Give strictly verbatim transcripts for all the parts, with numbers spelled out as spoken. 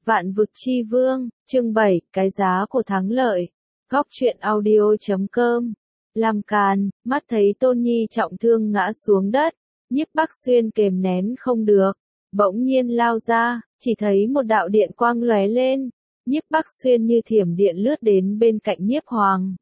Vạn vực chi vương, chương bảy, cái giá của thắng lợi. Góc truyện audio chấm com. Làm càn, mắt thấy Tôn Nhi trọng thương ngã xuống đất, Nhiếp Bắc Xuyên kềm nén không được, bỗng nhiên lao ra, chỉ thấy một đạo điện quang lóe lên, Nhiếp Bắc Xuyên như thiểm điện lướt đến bên cạnh Nhiếp Hoàng.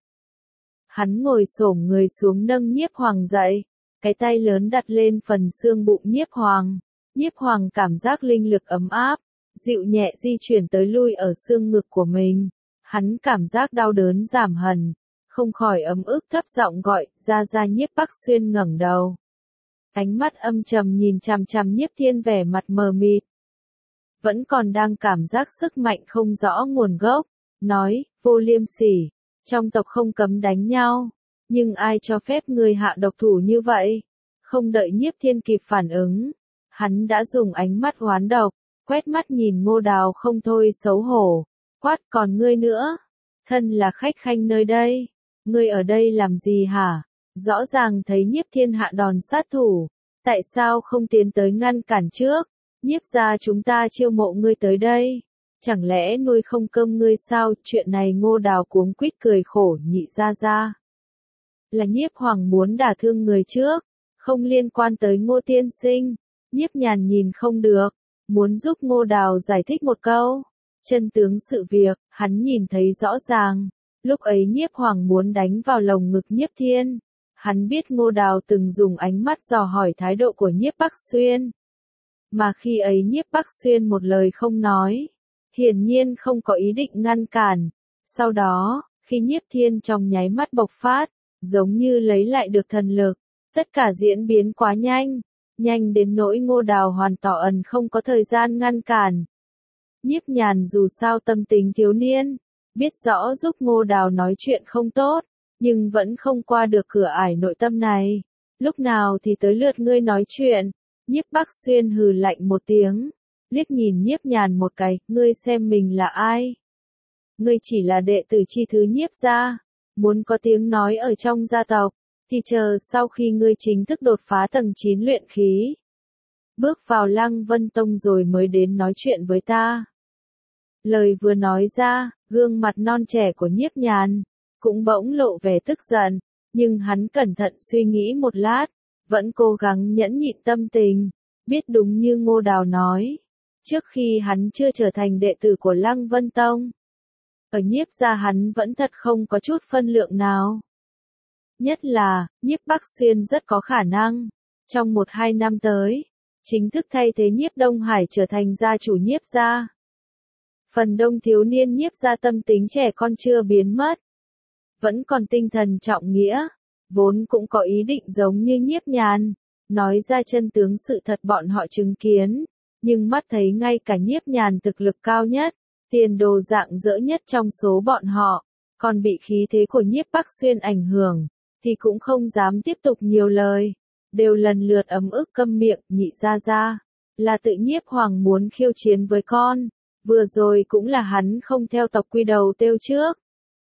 Hắn ngồi xổm người xuống nâng Nhiếp Hoàng dậy, cái tay lớn đặt lên phần xương bụng Nhiếp Hoàng. Nhiếp Hoàng cảm giác linh lực ấm áp, dịu nhẹ di chuyển tới lui ở xương ngực của mình. Hắn cảm giác đau đớn giảm hẳn, không khỏi ấm ức thấp giọng gọi, ra ra. Nhiếp Bắc Xuyên ngẩng đầu. Ánh mắt âm trầm nhìn chằm chằm Nhiếp Thiên vẻ mặt mờ mịt. Vẫn còn đang cảm giác sức mạnh không rõ nguồn gốc, nói, Vô Liêm Sỉ, trong tộc không cấm đánh nhau, nhưng ai cho phép người hạ độc thủ như vậy? Không đợi Nhiếp Thiên kịp phản ứng, hắn đã dùng ánh mắt oán độc, quét mắt nhìn Ngô Đào không thôi xấu hổ, quát, còn ngươi nữa, thân là khách khanh nơi đây, ngươi ở đây làm gì hả? Rõ ràng thấy Nhiếp Thiên hạ đòn sát thủ, tại sao không tiến tới ngăn cản trước? Nhiếp gia chúng ta chiêu mộ ngươi tới đây, chẳng lẽ nuôi không cơm ngươi sao? Chuyện này Ngô Đào cuống quýt cười khổ, nhị gia gia. Là Nhiếp Hoàng muốn đả thương người trước, không liên quan tới Ngô tiên sinh. Nhiếp Nhàn nhìn không được, muốn giúp Ngô Đào giải thích một câu. Chân tướng sự việc, hắn nhìn thấy rõ ràng. Lúc ấy Nhiếp Hoàng muốn đánh vào lồng ngực Nhiếp Thiên. Hắn biết Ngô Đào từng dùng ánh mắt dò hỏi thái độ của Nhiếp Bắc Xuyên. Mà khi ấy Nhiếp Bắc Xuyên một lời không nói, hiển nhiên không có ý định ngăn cản. Sau đó, khi Nhiếp Thiên trong nháy mắt bộc phát, giống như lấy lại được thần lực, tất cả diễn biến quá nhanh, nhanh đến nỗi Ngô Đào hoàn toàn không có thời gian ngăn cản. Nhiếp Nhàn dù sao tâm tính thiếu niên, biết rõ giúp Ngô Đào nói chuyện không tốt, nhưng vẫn không qua được cửa ải nội tâm này. Lúc nào thì tới lượt ngươi nói chuyện? Nhiếp Bắc Xuyên hừ lạnh một tiếng, liếc nhìn Nhiếp Nhàn một cái, ngươi xem mình là ai? Ngươi chỉ là đệ tử chi thứ Nhiếp gia, muốn có tiếng nói ở trong gia tộc, thì chờ sau khi ngươi chính thức đột phá tầng chín luyện khí, bước vào Lăng Vân Tông rồi mới đến nói chuyện với ta. Lời vừa nói ra, gương mặt non trẻ của Nhiếp Nhàn cũng bỗng lộ vẻ tức giận, nhưng hắn cẩn thận suy nghĩ một lát, vẫn cố gắng nhẫn nhịn tâm tình, biết đúng như Ngô Đào nói, trước khi hắn chưa trở thành đệ tử của Lăng Vân Tông, ở Nhiếp gia hắn vẫn thật không có chút phân lượng nào. Nhất là, Nhiếp Bắc Xuyên rất có khả năng, trong một hai năm tới, chính thức thay thế Nhiếp Đông Hải trở thành gia chủ Nhiếp gia. Phần đông thiếu niên Nhiếp gia tâm tính trẻ con chưa biến mất, vẫn còn tinh thần trọng nghĩa, vốn cũng có ý định giống như Nhiếp Nhàn, nói ra chân tướng sự thật bọn họ chứng kiến, nhưng mắt thấy ngay cả Nhiếp Nhàn thực lực cao nhất, tiền đồ rạng rỡ nhất trong số bọn họ, còn bị khí thế của Nhiếp Bắc Xuyên ảnh hưởng, thì cũng không dám tiếp tục nhiều lời, đều lần lượt ấm ức câm miệng. Nhị gia gia, là tự Nhiếp Hoàng muốn khiêu chiến với con, vừa rồi cũng là hắn không theo tộc quy đầu tiêu trước.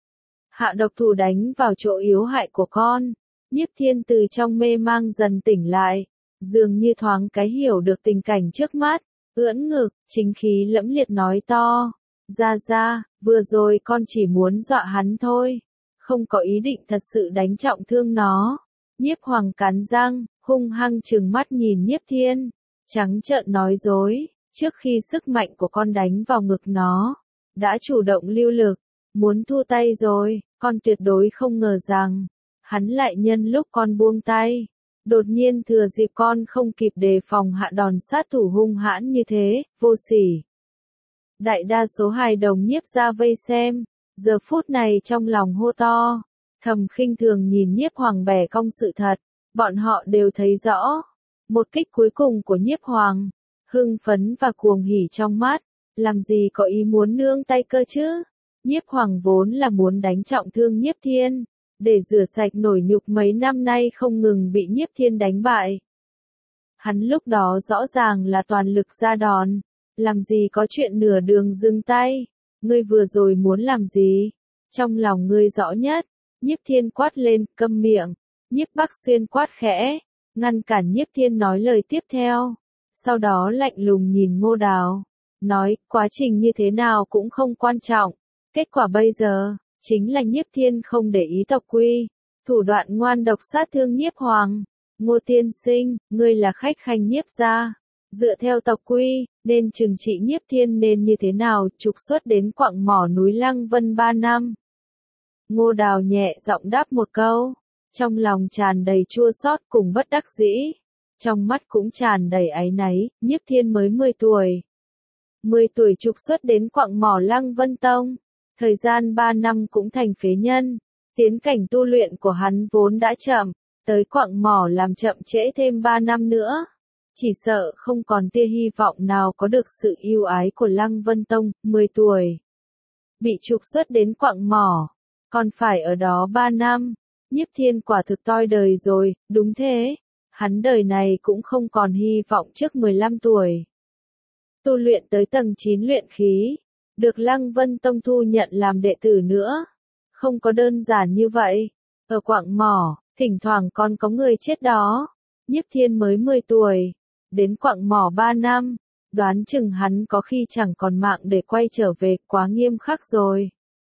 Hạ độc thủ đánh vào chỗ yếu hại của con. Nhiếp Thiên từ trong mê mang dần tỉnh lại, dường như thoáng cái hiểu được tình cảnh trước mắt, ưỡn ngực, chính khí lẫm liệt nói to, gia gia, vừa rồi con chỉ muốn dọa hắn thôi, không có ý định thật sự đánh trọng thương nó. Nhiếp Hoàng cắn răng, hung hăng trừng mắt nhìn Nhiếp Thiên, trắng trợn nói dối, trước khi sức mạnh của con đánh vào ngực nó, đã chủ động lưu lực, muốn thua tay rồi, con tuyệt đối không ngờ rằng, hắn lại nhân lúc con buông tay, đột nhiên thừa dịp con không kịp đề phòng hạ đòn sát thủ hung hãn như thế, vô sỉ. Đại đa số hài đồng Nhiếp gia vây xem, giờ phút này trong lòng hô to, thầm khinh thường nhìn Nhiếp Hoàng bẻ cong sự thật, bọn họ đều thấy rõ, một kích cuối cùng của Nhiếp Hoàng, hưng phấn và cuồng hỉ trong mắt, làm gì có ý muốn nương tay cơ chứ? Nhiếp Hoàng vốn là muốn đánh trọng thương Nhiếp Thiên, để rửa sạch nổi nhục mấy năm nay không ngừng bị Nhiếp Thiên đánh bại. Hắn lúc đó rõ ràng là toàn lực ra đòn, làm gì có chuyện nửa đường dừng tay, ngươi vừa rồi muốn làm gì? Trong lòng ngươi rõ nhất. Nhiếp Thiên quát lên, câm miệng. Nhiếp Bắc Xuyên quát khẽ, ngăn cản Nhiếp Thiên nói lời tiếp theo, sau đó lạnh lùng nhìn Ngô Đào. nói, quá trình như thế nào cũng không quan trọng. Kết quả bây giờ, chính là Nhiếp Thiên không để ý tộc quy, thủ đoạn ngoan độc sát thương Nhiếp Hoàng. Ngô tiên sinh, ngươi là khách khanh Nhiếp gia. Dựa theo tộc quy, nên trừng trị Nhiếp Thiên nên như thế nào, trục xuất đến quặng mỏ núi Lăng Vân ba năm. Ngô Đào nhẹ giọng đáp một câu, trong lòng tràn đầy chua xót cùng bất đắc dĩ, trong mắt cũng tràn đầy áy náy. Nhiếp Thiên mới mười tuổi. mười tuổi trục xuất đến quặng mỏ Lăng Vân Tông, thời gian ba năm cũng thành phế nhân, tiến cảnh tu luyện của hắn vốn đã chậm, tới quặng mỏ làm chậm trễ thêm ba năm nữa. Chỉ sợ không còn tia hy vọng nào có được sự yêu ái của Lăng Vân Tông. Mười tuổi, bị trục xuất đến quặng mỏ, còn phải ở đó ba năm. Nhiếp Thiên quả thực toi đời rồi. Đúng thế, hắn đời này cũng không còn hy vọng trước mười lăm tuổi. Tu luyện tới tầng chín luyện khí, được Lăng Vân Tông thu nhận làm đệ tử nữa. Không có đơn giản như vậy. Ở quặng mỏ, thỉnh thoảng còn có người chết đó. Nhiếp Thiên mới mười tuổi, đến quặng mỏ ba năm, đoán chừng hắn có khi chẳng còn mạng để quay trở về, quá nghiêm khắc rồi.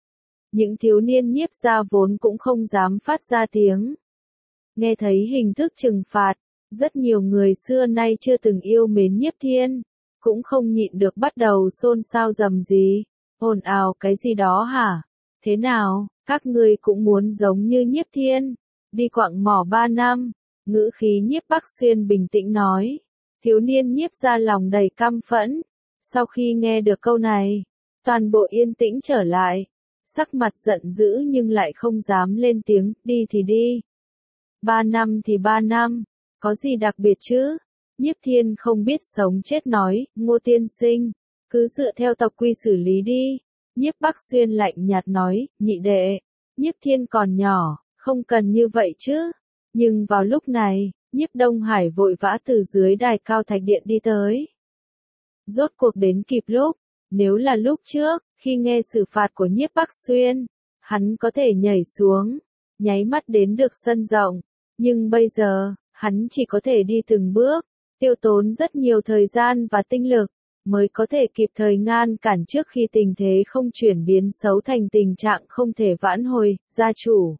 Những thiếu niên Nhiếp gia vốn cũng không dám phát ra tiếng. Nghe thấy hình thức trừng phạt, rất nhiều người xưa nay chưa từng yêu mến Nhiếp Thiên, cũng không nhịn được bắt đầu xôn xao rầm rì, ồn ào cái gì đó hả? Thế nào, các ngươi cũng muốn giống như Nhiếp Thiên, đi quặng mỏ ba năm? Ngữ khí Nhiếp Bắc Xuyên bình tĩnh nói. Thiếu niên Nhiếp gia lòng đầy căm phẫn. Sau khi nghe được câu này, toàn bộ yên tĩnh trở lại, sắc mặt giận dữ nhưng lại không dám lên tiếng. Đi thì đi, ba năm thì ba năm, có gì đặc biệt chứ? Nhiếp Thiên không biết sống chết nói. Ngô tiên sinh, cứ dựa theo tộc quy xử lý đi. Nhiếp Bắc Xuyên lạnh nhạt nói. Nhị đệ, Nhiếp Thiên còn nhỏ, không cần như vậy chứ. Nhưng vào lúc này, Nhiếp Đông Hải vội vã từ dưới đài cao thạch điện đi tới. Rốt cuộc đến kịp lúc, nếu là lúc trước, khi nghe xử phạt của Nhiếp Bắc Xuyên, hắn có thể nhảy xuống, nháy mắt đến được sân rộng. Nhưng bây giờ, hắn chỉ có thể đi từng bước, tiêu tốn rất nhiều thời gian và tinh lực, mới có thể kịp thời ngăn cản trước khi tình thế không chuyển biến xấu thành tình trạng không thể vãn hồi. Gia chủ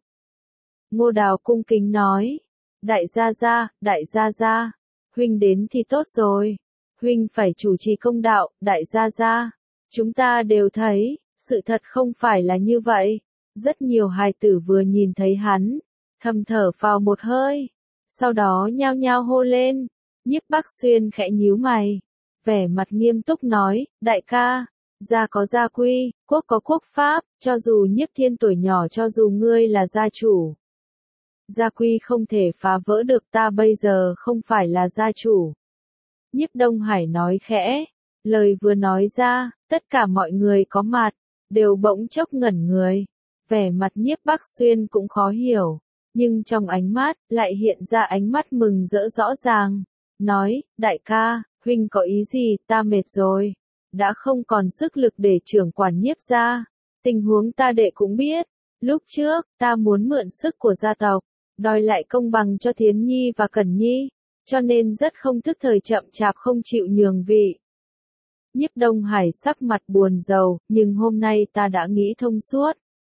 Ngô Đào cung kính nói. Đại gia gia, đại gia gia, huynh đến thì tốt rồi. Huynh phải chủ trì công đạo. Đại gia gia, chúng ta đều thấy, sự thật không phải là như vậy. Rất nhiều hài tử vừa nhìn thấy hắn, thầm thở phào một hơi, sau đó nhao nhao hô lên. Nhiếp Bắc Xuyên khẽ nhíu mày, vẻ mặt nghiêm túc nói. Đại ca, gia có gia quy, quốc có quốc pháp, cho dù Nhiếp Thiên tuổi nhỏ, cho dù ngươi là gia chủ, gia quy không thể phá vỡ được. Ta bây giờ không phải là gia chủ. Nhiếp Đông Hải nói khẽ, lời vừa nói ra, tất cả mọi người có mặt, đều bỗng chốc ngẩn người. Vẻ mặt Nhiếp Bắc Xuyên cũng khó hiểu, nhưng trong ánh mắt, lại hiện ra ánh mắt mừng rỡ rõ ràng. Nói, đại ca, huynh có ý gì? Ta mệt rồi, đã không còn sức lực để trưởng quản Nhiếp gia. Tình huống ta đệ cũng biết, lúc trước, ta muốn mượn sức của gia tộc, đòi lại công bằng cho Thiến Nhi và Cẩn Nhi, cho nên rất không thức thời chậm chạp không chịu nhường vị. Nhiếp Đông Hải sắc mặt buồn rầu, nhưng hôm nay ta đã nghĩ thông suốt.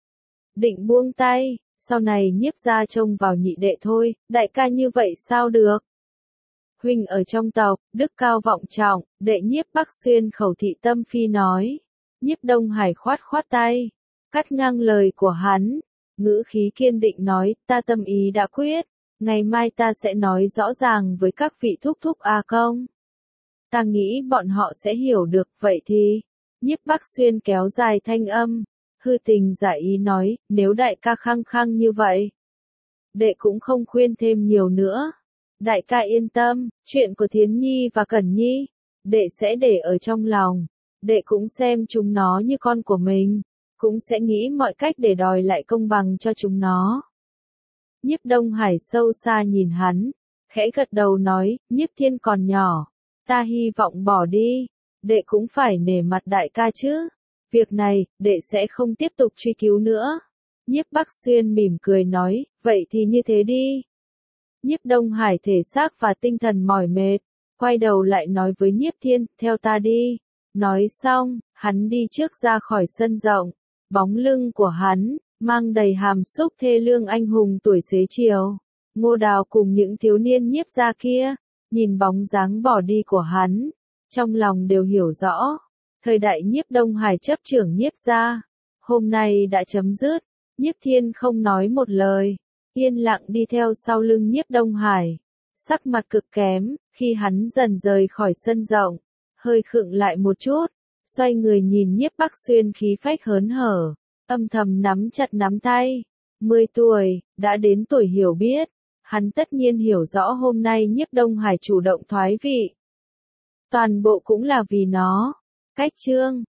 Định buông tay, sau này Nhiếp gia trông vào nhị đệ thôi. Đại ca như vậy sao được? Huynh ở trong tộc, đức cao vọng trọng, đệ Nhiếp Bắc Xuyên khẩu thị tâm phi nói. Nhiếp Đông Hải khoát khoát tay, cắt ngang lời của hắn, ngữ khí kiên định nói. Ta tâm ý đã quyết, ngày mai ta sẽ nói rõ ràng với các vị thúc thúc A Công. Ta nghĩ bọn họ sẽ hiểu được. Vậy thì, Nhiếp Bắc Xuyên kéo dài thanh âm, hư tình giả ý nói. Nếu đại ca khăng khăng như vậy, đệ cũng không khuyên thêm nhiều nữa. Đại ca yên tâm, chuyện của Thiến Nhi và Cẩn Nhi, đệ sẽ để ở trong lòng. Đệ cũng xem chúng nó như con của mình, cũng sẽ nghĩ mọi cách để đòi lại công bằng cho chúng nó. Nhiếp Đông Hải sâu xa nhìn hắn, khẽ gật đầu nói. Nhiếp Thiên còn nhỏ, ta hy vọng bỏ đi, đệ cũng phải nể mặt đại ca chứ. Việc này, đệ sẽ không tiếp tục truy cứu nữa. Nhiếp Bắc Xuyên mỉm cười nói. Vậy thì như thế đi. Nhiếp Đông Hải thể xác và tinh thần mỏi mệt, quay đầu lại nói với Nhiếp Thiên. Theo ta đi, Nói xong, hắn đi trước ra khỏi sân rộng. Bóng lưng của hắn, mang đầy hàm xúc thê lương anh hùng tuổi xế chiều. Ngô Đào cùng những thiếu niên nhiếp gia kia, nhìn bóng dáng bỏ đi của hắn, trong lòng đều hiểu rõ. Thời đại nhiếp Đông Hải chấp trưởng nhiếp gia, hôm nay đã chấm dứt. Nhiếp Thiên không nói một lời, yên lặng đi theo sau lưng nhiếp Đông Hải. Sắc mặt cực kém, khi hắn dần rời khỏi sân rộng, hơi khựng lại một chút, xoay người nhìn nhiếp Bắc Xuyên khí phách hớn hở, âm thầm nắm chặt nắm tay. Mười tuổi, đã đến tuổi hiểu biết, hắn tất nhiên hiểu rõ hôm nay nhiếp Đông Hải chủ động thoái vị. Toàn bộ cũng là vì nó. Cách chương